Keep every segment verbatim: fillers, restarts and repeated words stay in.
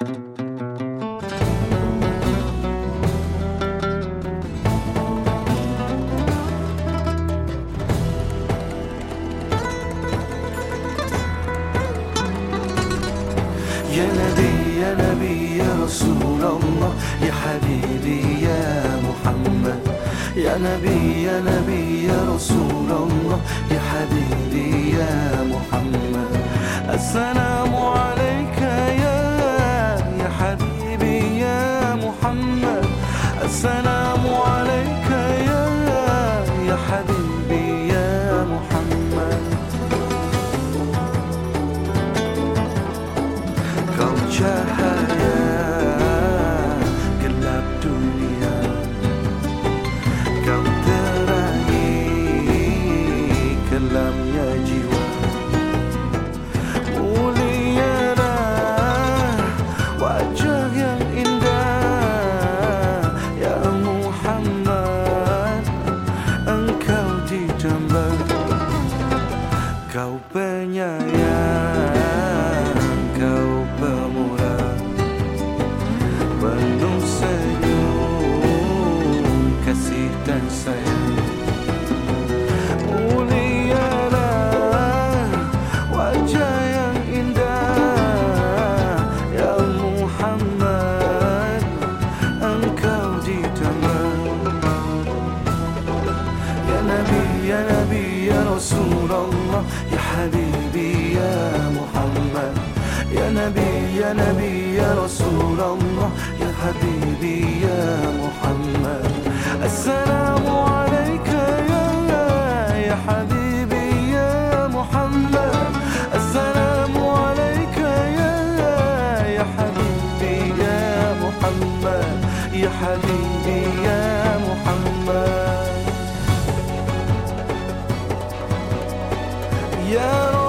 يا نبي يا نبي يا رسول الله يا حبيبي يا محمد. يا نبي يا نبي يا رسول الله يا حبيبي يا محمد. السلام عليك يا يا حبيبي يا محمد. السلام عليك يا يا حبيبي يا محمد. Kau cahaya gelap dunia, kau terangi kelamnya jiwa. Mulialah wajah yang indah ya Muhammad, engkau dijamba, kau penyayang, kau pemurah, penuh senyum, kasih dan sayang. Mulialah wajah yang indah ya Muhammad, engkau ditambah. Ya Nabi ya Nabi ya Rasulullah ya Habibi ya Muhammad. Ya Nabi ya Nabi ya Rasulullah ya Habibi ya Muhammad. Assalamu alayka ya ya Habibi ya Muhammad. Assalamu alayka ya ya Habibi ya Muhammad. Ya Habibi ya Muhammad. Ya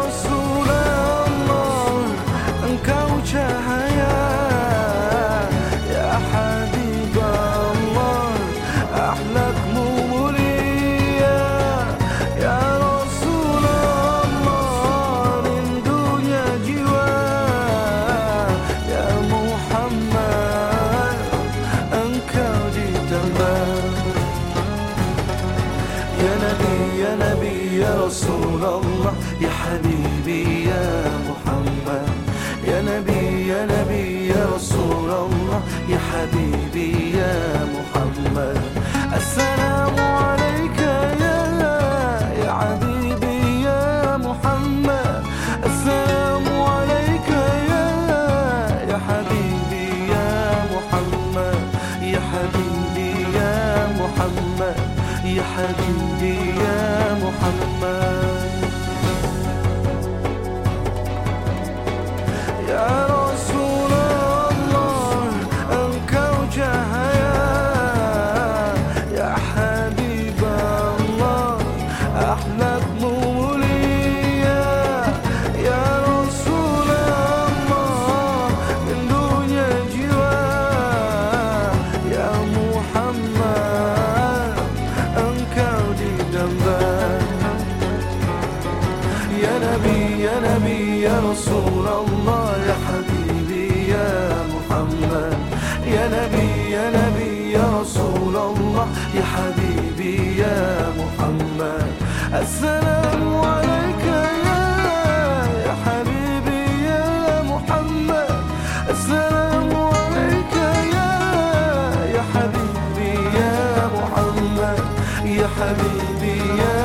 cahaya ya Habib Allah, akhlakmu mulia ya Rasulullah, rindunya jiwa ya Muhammad, engkau ditambah. Ya Nabi ya Nabi ya Rasulullah ya Habibi ya Muhammad. Ya Nabi ya Nabi ya Rasulullah ya Habibi ya Muhammad. Assalamu alayka ya ya Habibi ya Muhammad. Assalamu alayka ya ya Habibi ya Muhammad. Ya Habibi ya Muhammad. Ya Habibi ya Muhammad. Ya Rasulullah, engkau cahaya ya Habib Allah, akhlakmu mulia ya Rasulullah, rindunya jiwa ya Muhammad, engkau didamba. Ya Nabi ya Nabi ya Rasulullah ya Habibi ya Muhammad. Ya Nabi ya Nabi ya Rasulullah ya Habibi ya Muhammad. Assalamu alayka ya ya Habibi ya Muhammad. Assalamu alayka ya ya Habibi ya Muhammad. Ya Habibi ya